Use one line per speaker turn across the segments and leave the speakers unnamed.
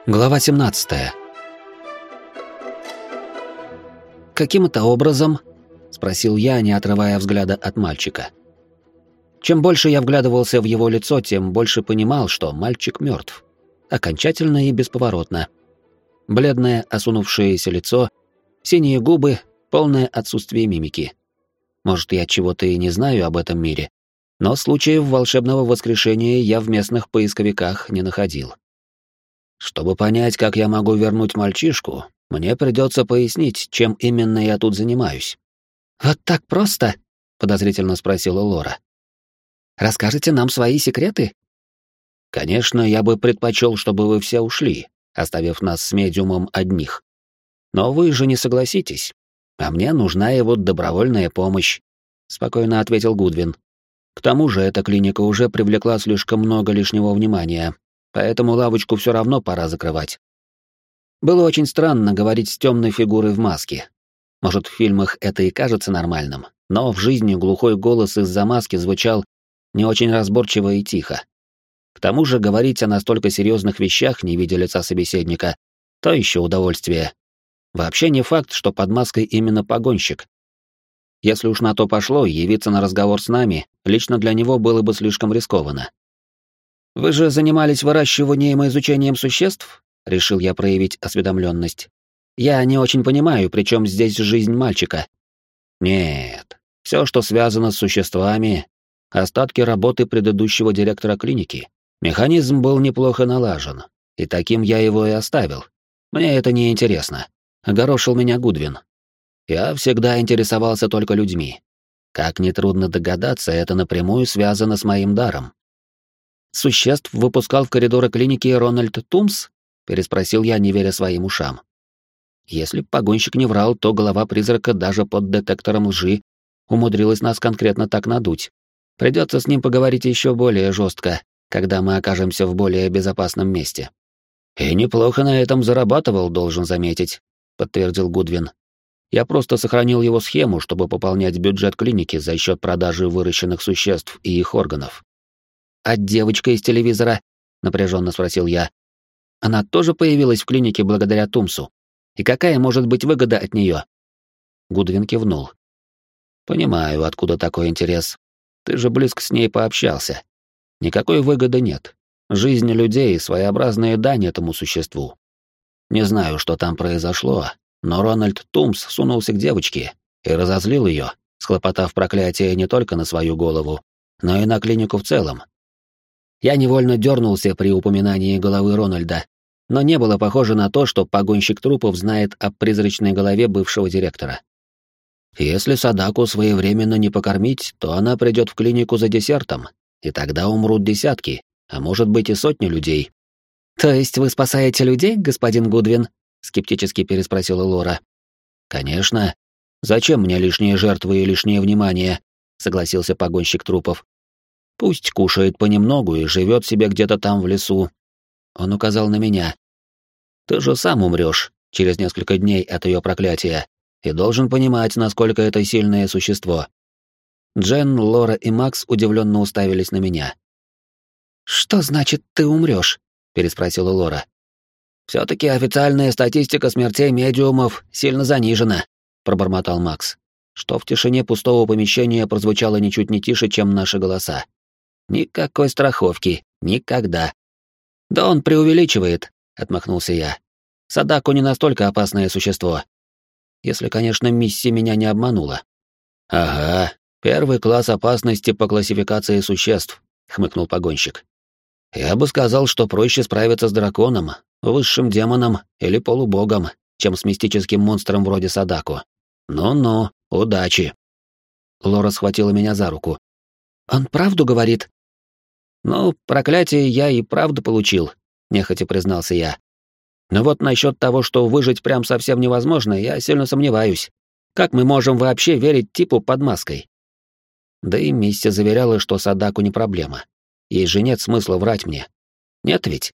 Глава 17. «Каким это образом?» — спросил я, не отрывая взгляда от мальчика. Чем больше я вглядывался в его лицо, тем больше понимал, что мальчик мертв. Окончательно и бесповоротно. Бледное, осунувшееся лицо, синие губы, полное отсутствие мимики. Может, я чего-то и не знаю об этом мире, но случаев волшебного воскрешения я в местных поисковиках не находил. Чтобы понять, как я могу вернуть мальчишку, мне придется пояснить, чем именно я тут занимаюсь. «Вот так просто?» — подозрительно спросила Лора. «Расскажете нам свои секреты?» «Конечно, я бы предпочел, чтобы вы все ушли, оставив нас с медиумом одних. Но вы же не согласитесь, а мне нужна его добровольная помощь», — спокойно ответил Гудвин. «К тому же эта клиника уже привлекла слишком много лишнего внимания, поэтому лавочку все равно пора закрывать». Было очень странно говорить с темной фигурой в маске. Может, в фильмах это и кажется нормальным, но в жизни глухой голос из-за маски звучал не очень разборчиво и тихо. К тому же говорить о настолько серьезных вещах, не видя лица собеседника, то еще удовольствие. Вообще не факт, что под маской именно погонщик. Если уж на то пошло, явиться на разговор с нами лично для него было бы слишком рискованно. «Вы же занимались выращиванием и изучением существ?» — решил я проявить осведомленность. «Я не очень понимаю, при чем здесь жизнь мальчика». «Нет, все, что связано с существами, остатки работы предыдущего директора клиники. Механизм был неплохо налажен, и таким я его и оставил. Мне это не интересно», — огорошил меня Гудвин. «Я всегда интересовался только людьми. Как нетрудно догадаться, это напрямую связано с моим даром». «Существ выпускал в коридоры клиники Рональд Тумс?» — переспросил я, не веря своим ушам. Если погонщик не врал, то голова призрака даже под детектором лжи умудрилась нас конкретно так надуть. Придется с ним поговорить еще более жестко, когда мы окажемся в более безопасном месте. «И неплохо на этом зарабатывал, должен заметить», — подтвердил Гудвин. «Я просто сохранил его схему, чтобы пополнять бюджет клиники за счет продажи выращенных существ и их органов». «А девочка из телевизора?» — напряженно спросил я. «Она тоже появилась в клинике благодаря Тумсу? И какая может быть выгода от нее?» Гудвин кивнул. «Понимаю, откуда такой интерес. Ты же близко с ней пообщался. Никакой выгоды нет. Жизнь людей — своеобразная дань этому существу. Не знаю, что там произошло, но Рональд Тумс сунулся к девочке и разозлил ее, схлопотав проклятие не только на свою голову, но и на клинику в целом. Я невольно дернулся при упоминании головы Рональда, но не было похоже на то, что погонщик трупов знает о призрачной голове бывшего директора. Если Садаку своевременно не покормить, то она придет в клинику за десертом, и тогда умрут десятки, а может быть и сотни людей. «То есть вы спасаете людей, господин Гудвин?» — скептически переспросила Лора. «Конечно. Зачем мне лишние жертвы и лишнее внимание?» — согласился погонщик трупов. «Пусть кушает понемногу и живет себе где-то там в лесу». Он указал на меня. «Ты же сам умрешь через несколько дней от ее проклятия и должен понимать, насколько это сильное существо». Джен, Лора и Макс удивленно уставились на меня. «Что значит «ты умрешь»?» — переспросила Лора. «Все-таки официальная статистика смертей медиумов сильно занижена», — пробормотал Макс, что в тишине пустого помещения прозвучало ничуть не тише, чем наши голоса. «Никакой страховки. Никогда». «Да он преувеличивает», — отмахнулся я. «Садаку не настолько опасное существо. Если, конечно, миссия меня не обманула». «Ага, первый класс опасности по классификации существ», — хмыкнул погонщик. «Я бы сказал, что проще справиться с драконом, высшим демоном или полубогом, чем с мистическим монстром вроде Садаку. Ну-ну, удачи». Лора схватила меня за руку. «Он правду говорит?» «Ну, проклятие я и правда получил», — нехотя признался я. «Но вот насчет того, что выжить прям совсем невозможно, я сильно сомневаюсь. Как мы можем вообще верить типу под маской?» Да и Мисси заверяла, что Садаку не проблема. Ей же нет смысла врать мне. Нет ведь?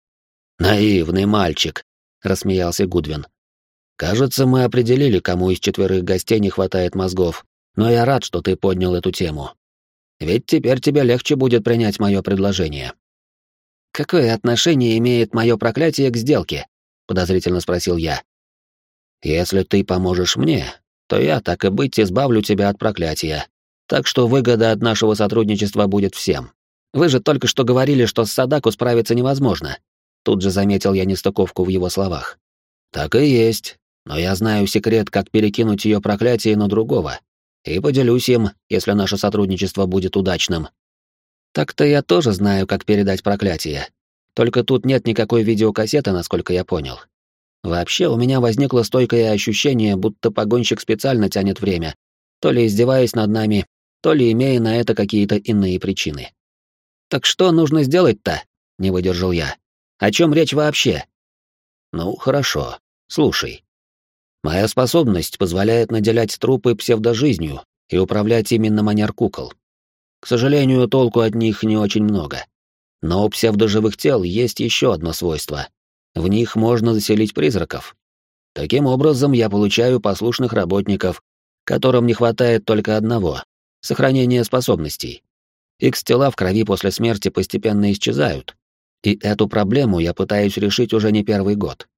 «Наивный мальчик», — рассмеялся Гудвин. «Кажется, мы определили, кому из 4 гостей не хватает мозгов, но я рад, что ты поднял эту тему. Ведь теперь тебе легче будет принять мое предложение». «Какое отношение имеет мое проклятие к сделке?» — подозрительно спросил я. «Если ты поможешь мне, то я, так и быть, избавлю тебя от проклятия. Так что выгода от нашего сотрудничества будет всем. Вы же только что говорили, что с Садаку справиться невозможно». Тут же заметил я нестыковку в его словах. «Так и есть. Но я знаю секрет, как перекинуть ее проклятие на другого. И поделюсь им, если наше сотрудничество будет удачным». «Так-то я тоже знаю, как передать проклятие. Только тут нет никакой видеокассеты, насколько я понял. Вообще, у меня возникло стойкое ощущение, будто погонщик специально тянет время, то ли издеваясь над нами, то ли имея на это какие-то иные причины. «Так что нужно сделать-то?» — не выдержал я. «О чем речь вообще?» «Ну, хорошо. Слушай. Моя способность позволяет наделять трупы псевдожизнью и управлять ими на манер кукол. К сожалению, толку от них не очень много. Но у псевдоживых тел есть еще одно свойство. В них можно заселить призраков. Таким образом, я получаю послушных работников, которым не хватает только одного — сохранения способностей. Икс-тела в крови после смерти постепенно исчезают, и эту проблему я пытаюсь решить уже не первый год.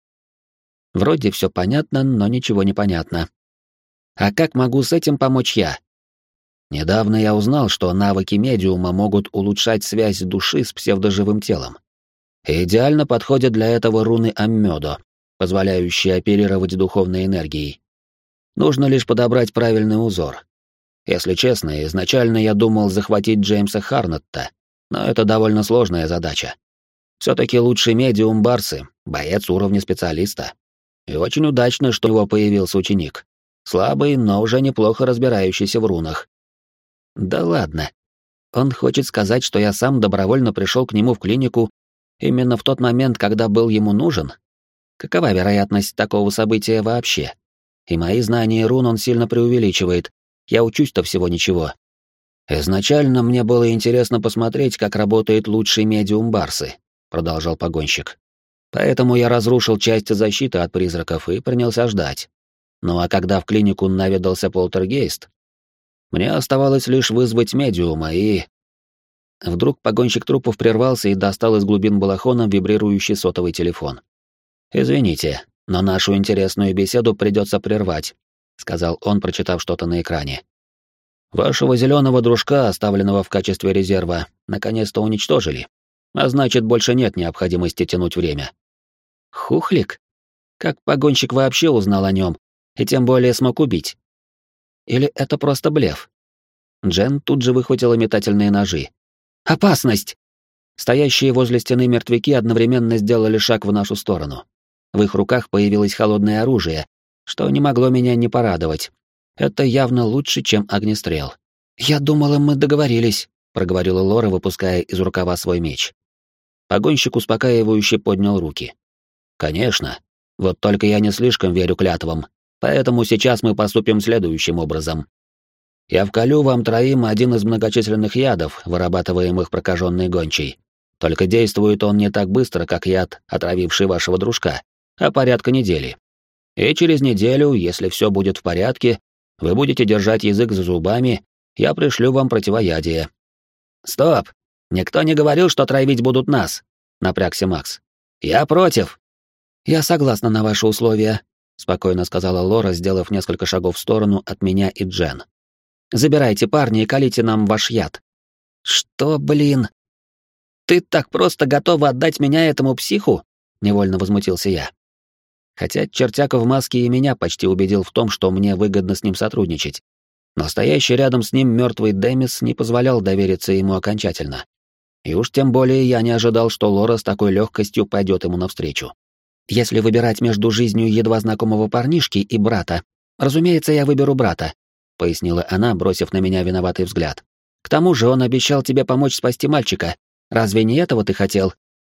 Вроде все понятно, но ничего не понятно. А как могу с этим помочь я? Недавно я узнал, что навыки медиума могут улучшать связь души с псевдоживым телом. И идеально подходят для этого руны Аммёдо, позволяющие оперировать духовной энергией. Нужно лишь подобрать правильный узор. Если честно, изначально я думал захватить Джеймса Харнетта, но это довольно сложная задача. Все-таки лучший медиум Барсы, боец уровня специалиста. И очень удачно, что у него появился ученик. Слабый, но уже неплохо разбирающийся в рунах. Да ладно. Он хочет сказать, что я сам добровольно пришел к нему в клинику именно в тот момент, когда был ему нужен? Какова вероятность такого события вообще? И мои знания рун он сильно преувеличивает. Я учусь-то всего ничего. Изначально мне было интересно посмотреть, как работает лучший медиум Барсы, продолжал погонщик. Поэтому я разрушил часть защиты от призраков и принялся ждать. Ну а когда в клинику наведался полтергейст, мне оставалось лишь вызвать медиума и... Вдруг погонщик трупов прервался и достал из глубин балахона вибрирующий сотовый телефон. «Извините, но нашу интересную беседу придется прервать», — сказал он, прочитав что-то на экране. «Вашего зеленого дружка, оставленного в качестве резерва, наконец-то уничтожили, а значит, больше нет необходимости тянуть время». «Хухлик? Как погонщик вообще узнал о нем, и тем более смог убить? Или это просто блеф?» Джен тут же выхватила метательные ножи. «Опасность!» Стоящие возле стены мертвяки одновременно сделали шаг в нашу сторону. В их руках появилось холодное оружие, что не могло меня не порадовать. Это явно лучше, чем огнестрел. «Я думала, мы договорились», — проговорила Лора, выпуская из рукава свой меч. Погонщик успокаивающе поднял руки. «Конечно. Вот только я не слишком верю клятвам, поэтому сейчас мы поступим следующим образом. Я вколю вам троим один из многочисленных ядов, вырабатываемых прокаженной гончей. Только действует он не так быстро, как яд, отравивший вашего дружка, а порядка недели. И через неделю, если все будет в порядке, вы будете держать язык за зубами, я пришлю вам противоядие». «Стоп! Никто не говорил, что травить будут нас», — напрягся Макс. «Я против». «Я согласна на ваши условия», — спокойно сказала Лора, сделав несколько шагов в сторону от меня и Джен. «Забирайте парня и колите нам ваш яд». «Что, блин? Ты так просто готова отдать меня этому психу?» — невольно возмутился я. Хотя чертяка в маске и меня почти убедил в том, что мне выгодно с ним сотрудничать. Но стоящий рядом с ним мертвый Демис не позволял довериться ему окончательно. И уж тем более я не ожидал, что Лора с такой легкостью пойдет ему навстречу. «Если выбирать между жизнью едва знакомого парнишки и брата, разумеется, я выберу брата», — пояснила она, бросив на меня виноватый взгляд. «К тому же он обещал тебе помочь спасти мальчика. Разве не этого ты хотел?»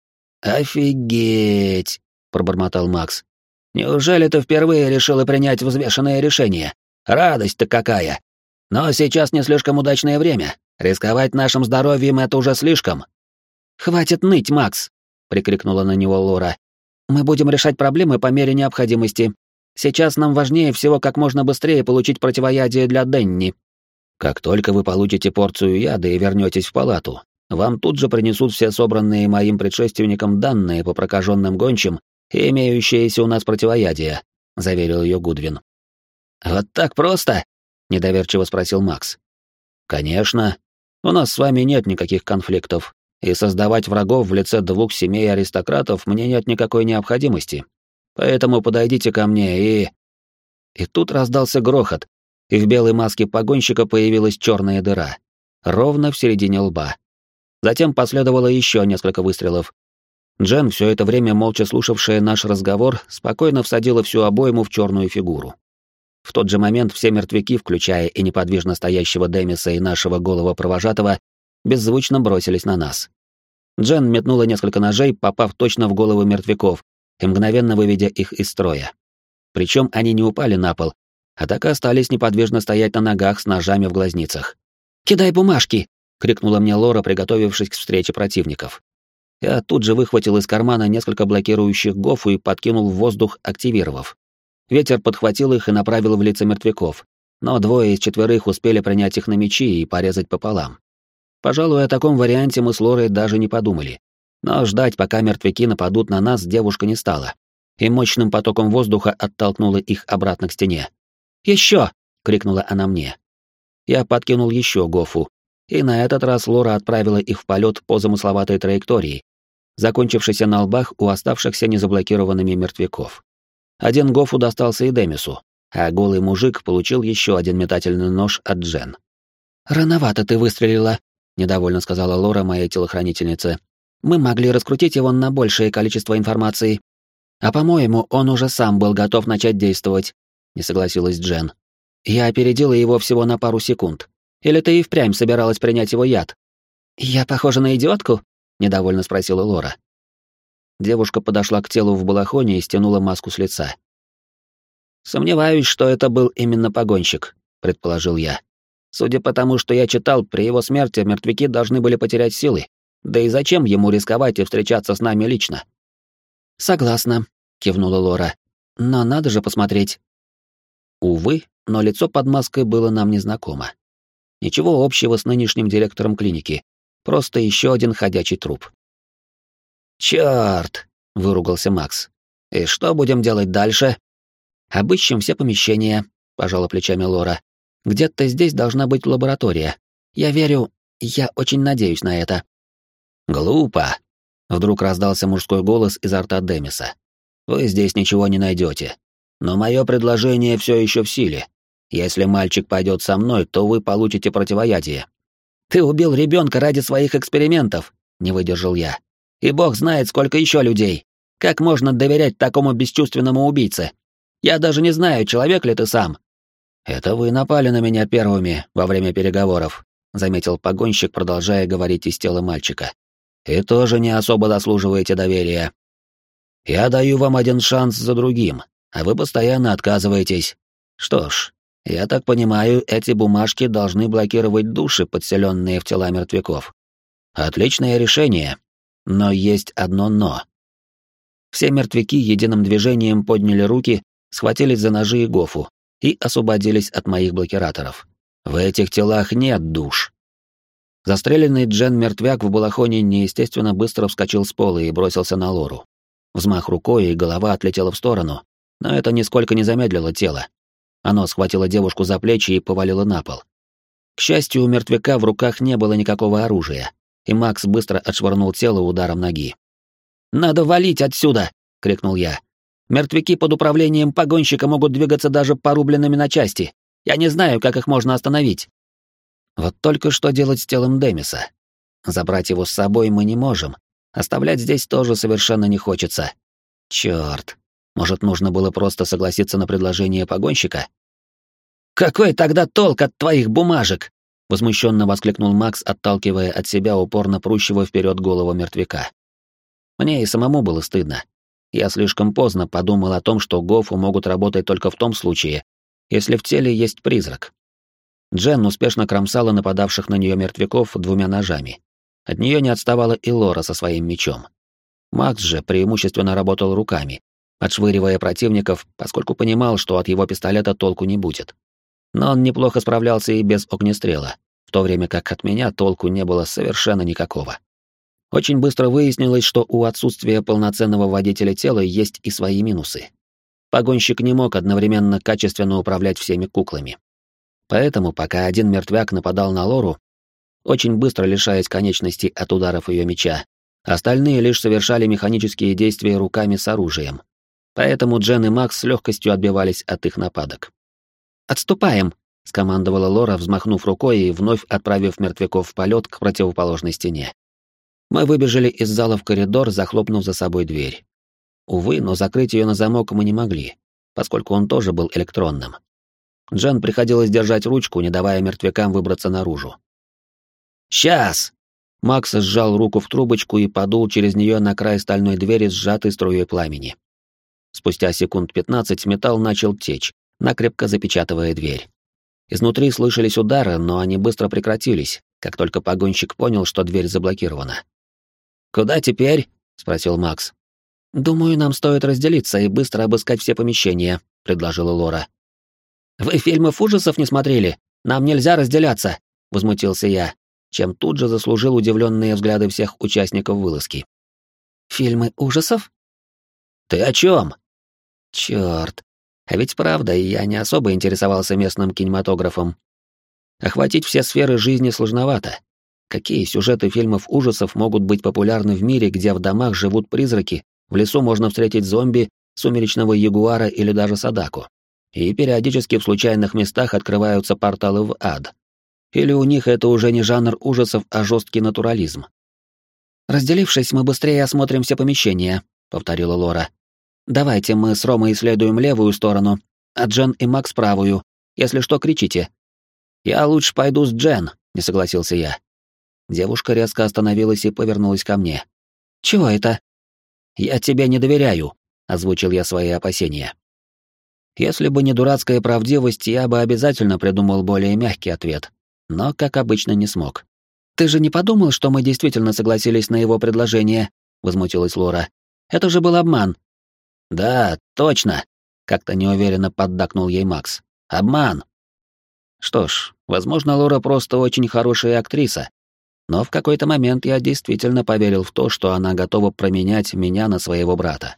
«Офигеть!» — пробормотал Макс. «Неужели ты впервые решила принять взвешенное решение? Радость-то какая! Но сейчас не слишком удачное время. Рисковать нашим здоровьем — это уже слишком». «Хватит ныть, Макс!» — прикрикнула на него Лора. «Мы будем решать проблемы по мере необходимости. Сейчас нам важнее всего как можно быстрее получить противоядие для Денни». «Как только вы получите порцию яда и вернетесь в палату, вам тут же принесут все собранные моим предшественником данные по прокаженным гончим и имеющиеся у нас противоядия», — заверил ее Гудвин. «Вот так просто?» — недоверчиво спросил Макс. «Конечно. У нас с вами нет никаких конфликтов, и создавать врагов в лице 2 семей аристократов мне нет никакой необходимости. Поэтому подойдите ко мне и...» И тут раздался грохот, и в белой маске погонщика появилась черная дыра, ровно в середине лба. Затем последовало еще несколько выстрелов. Джен, все это время молча слушавшая наш разговор, спокойно всадила всю обойму в черную фигуру. В тот же момент все мертвяки, включая и неподвижно стоящего Демиса и нашего голого провожатого, беззвучно бросились на нас. Джен метнула несколько ножей, попав точно в головы мертвяков и мгновенно выведя их из строя. Причем они не упали на пол, а так и остались неподвижно стоять на ногах с ножами в глазницах. «Кидай бумажки!» — крикнула мне Лора, приготовившись к встрече противников. Я тут же выхватил из кармана несколько блокирующих гофу и подкинул в воздух, активировав. Ветер подхватил их и направил в лица мертвяков, но 2 из 4 успели принять их на мечи и порезать пополам. Пожалуй, о таком варианте мы с Лорой даже не подумали. Но ждать, пока мертвяки нападут на нас, девушка не стала, и мощным потоком воздуха оттолкнула их обратно к стене. «Еще!» — крикнула она мне. Я подкинул еще гофу, и на этот раз Лора отправила их в полет по замысловатой траектории, закончившейся на лбах у оставшихся незаблокированными мертвяков. Один гофу достался и Демису, а голый мужик получил еще один метательный нож от Джен. «Рановато ты выстрелила», — недовольно сказала Лора моей телохранительнице. «Мы могли раскрутить его на большее количество информации. А по-моему, он уже сам был готов начать действовать», — не согласилась Джен. «Я опередила его всего на пару секунд. Или ты и впрямь собиралась принять его яд?» «Я похожа на идиотку?» — недовольно спросила Лора. Девушка подошла к телу в балахоне и стянула маску с лица. «Сомневаюсь, что это был именно погонщик», — предположил я. «Судя по тому, что я читал, при его смерти мертвяки должны были потерять силы. Да и зачем ему рисковать и встречаться с нами лично?» «Согласна», — кивнула Лора. «Но надо же посмотреть». Увы, но лицо под маской было нам незнакомо. Ничего общего с нынешним директором клиники. Просто еще один ходячий труп. «Чёрт!» — выругался Макс. «И что будем делать дальше?» «Обыщем все помещения», — пожала плечами Лора. «Где-то здесь должна быть лаборатория. Я очень надеюсь на это». «Глупо!» — вдруг раздался мужской голос изо рта Демиса. «Вы здесь ничего не найдете. Но мое предложение все еще в силе. Если мальчик пойдет со мной, то вы получите противоядие». «Ты убил ребенка ради своих экспериментов», — не выдержал я. «И бог знает, сколько еще людей. Как можно доверять такому бесчувственному убийце? Я даже не знаю, человек ли ты сам». «Это вы напали на меня первыми во время переговоров», — заметил погонщик, продолжая говорить из тела мальчика. «И тоже не особо заслуживаете доверия. Я даю вам один шанс за другим, а вы постоянно отказываетесь. Что ж, я так понимаю, эти бумажки должны блокировать души, подселенные в тела мертвяков. Отличное решение. Но есть одно «но». Все мертвяки единым движением подняли руки, схватились за ножи и гофу и освободились от моих блокираторов. В этих телах нет душ. Застреленный Джен мертвяк в балахоне неестественно быстро вскочил с пола и бросился на Лору. Взмах рукой, и голова отлетела в сторону, но это нисколько не замедлило тело. Оно схватило девушку за плечи и повалило на пол. К счастью, у мертвяка в руках не было никакого оружия, и Макс быстро отшвырнул тело ударом ноги. «Надо валить отсюда!» — крикнул я. «Мертвяки под управлением погонщика могут двигаться даже порубленными на части. Я не знаю, как их можно остановить». Вот только что делать с телом Демиса? Забрать его с собой мы не можем. Оставлять здесь тоже совершенно не хочется. Чёрт. Может, нужно было просто согласиться на предложение погонщика? «Какой тогда толк от твоих бумажек?» — возмущенно воскликнул Макс, отталкивая от себя упорно прущего вперед голову мертвяка. Мне и самому было стыдно. Я слишком поздно подумал о том, что гофу могут работать только в том случае, если в теле есть призрак. Джен успешно кромсала нападавших на нее мертвяков 2 ножами. От нее не отставала и Лора со своим мечом. Макс же преимущественно работал руками, отшвыривая противников, поскольку понимал, что от его пистолета толку не будет. Но он неплохо справлялся и без огнестрела, в то время как от меня толку не было совершенно никакого. Очень быстро выяснилось, что у отсутствия полноценного водителя тела есть и свои минусы. Погонщик не мог одновременно качественно управлять всеми куклами. Поэтому, пока один мертвяк нападал на Лору, очень быстро лишаясь конечностей от ударов ее меча, остальные лишь совершали механические действия руками с оружием. Поэтому Джен и Макс с легкостью отбивались от их нападок. «Отступаем!» — скомандовала Лора, взмахнув рукой и вновь отправив мертвяков в полет к противоположной стене. Мы выбежали из зала в коридор, захлопнув за собой дверь. Увы, но закрыть ее на замок мы не могли, поскольку он тоже был электронным. Джен приходилось держать ручку, не давая мертвякам выбраться наружу. «Сейчас!» Макс сжал руку в трубочку и подул через нее на край стальной двери, сжатой струей пламени. Спустя секунд 15 металл начал течь, накрепко запечатывая дверь. Изнутри слышались удары, но они быстро прекратились, как только погонщик понял, что дверь заблокирована. «Куда теперь?» — спросил Макс. «Думаю, нам стоит разделиться и быстро обыскать все помещения», — предложила Лора. «Вы фильмов ужасов не смотрели? Нам нельзя разделяться!» — возмутился я, чем тут же заслужил удивленные взгляды всех участников вылазки. «Фильмы ужасов? Ты о чем?» «Черт! А ведь правда, я не особо интересовался местным кинематографом. Охватить все сферы жизни сложновато. Какие сюжеты фильмов ужасов могут быть популярны в мире, где в домах живут призраки, в лесу можно встретить зомби, сумеречного ягуара или даже садаку? И периодически в случайных местах открываются порталы в ад. Или у них это уже не жанр ужасов, а жесткий натурализм?» «Разделившись, мы быстрее осмотрим все помещения», — повторила Лора. «Давайте мы с Ромой исследуем левую сторону, а Джен и Макс правую. Если что, кричите». «Я лучше пойду с Джен», — не согласился я. Девушка резко остановилась и повернулась ко мне. «Чего это?» «Я тебе не доверяю», — озвучил я свои опасения. Если бы не дурацкая правдивость, я бы обязательно придумал более мягкий ответ, но, как обычно, не смог. «Ты же не подумал, что мы действительно согласились на его предложение?» — возмутилась Лора. «Это же был обман». «Да, точно», — как-то неуверенно поддакнул ей Макс. «Обман». Что ж, возможно, Лора просто очень хорошая актриса, но в какой-то момент я действительно поверил в то, что она готова променять меня на своего брата.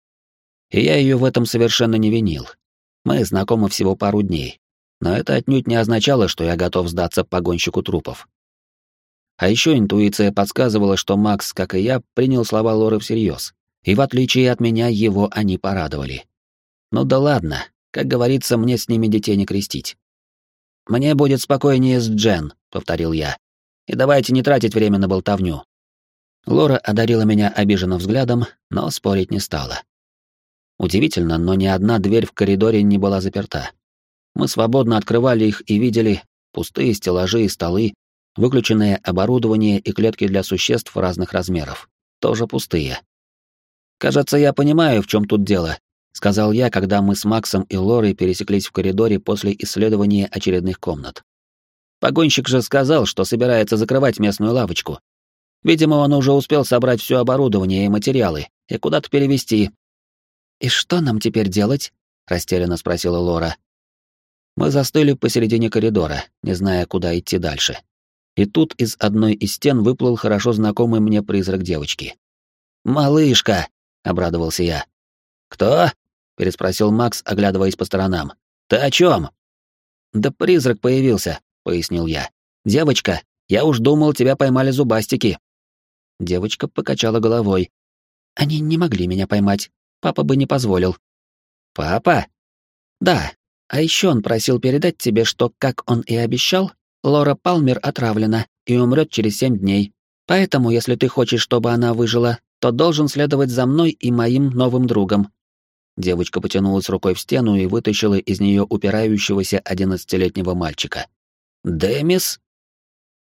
И я ее в этом совершенно не винил. Мы знакомы всего пару дней, но это отнюдь не означало, что я готов сдаться погонщику трупов. А еще интуиция подсказывала, что Макс, как и я, принял слова Лоры всерьез, и в отличие от меня его они порадовали. Ну да ладно, как говорится, мне с ними детей не крестить. «Мне будет спокойнее с Джен», — повторил я. «И давайте не тратить время на болтовню». Лора одарила меня обиженным взглядом, но спорить не стала. Удивительно, но ни одна дверь в коридоре не была заперта. Мы свободно открывали их и видели пустые стеллажи и столы, выключенное оборудование и клетки для существ разных размеров. Тоже пустые. «Кажется, я понимаю, в чем тут дело», — сказал я, когда мы с Максом и Лорой пересеклись в коридоре после исследования очередных комнат. Погонщик же сказал, что собирается закрывать местную лавочку. Видимо, он уже успел собрать все оборудование и материалы и куда-то перевезти. «И что нам теперь делать?» — растерянно спросила Лора. Мы застыли посередине коридора, не зная, куда идти дальше. И тут из одной из стен выплыл хорошо знакомый мне призрак девочки. «Малышка!» — обрадовался я. «Кто?» — переспросил Макс, оглядываясь по сторонам. «Ты о чем?» «Да призрак появился», — пояснил я. «Девочка, я уж думал, тебя поймали зубастики». Девочка покачала головой. «Они не могли меня поймать. Папа бы не позволил». «Папа?» «Да. А еще он просил передать тебе, что, как он и обещал, Лора Палмер отравлена и умрет через 7 дней. Поэтому, если ты хочешь, чтобы она выжила, то должен следовать за мной и моим новым другом». Девочка потянулась рукой в стену и вытащила из нее упирающегося 11-летнего мальчика. «Демис?»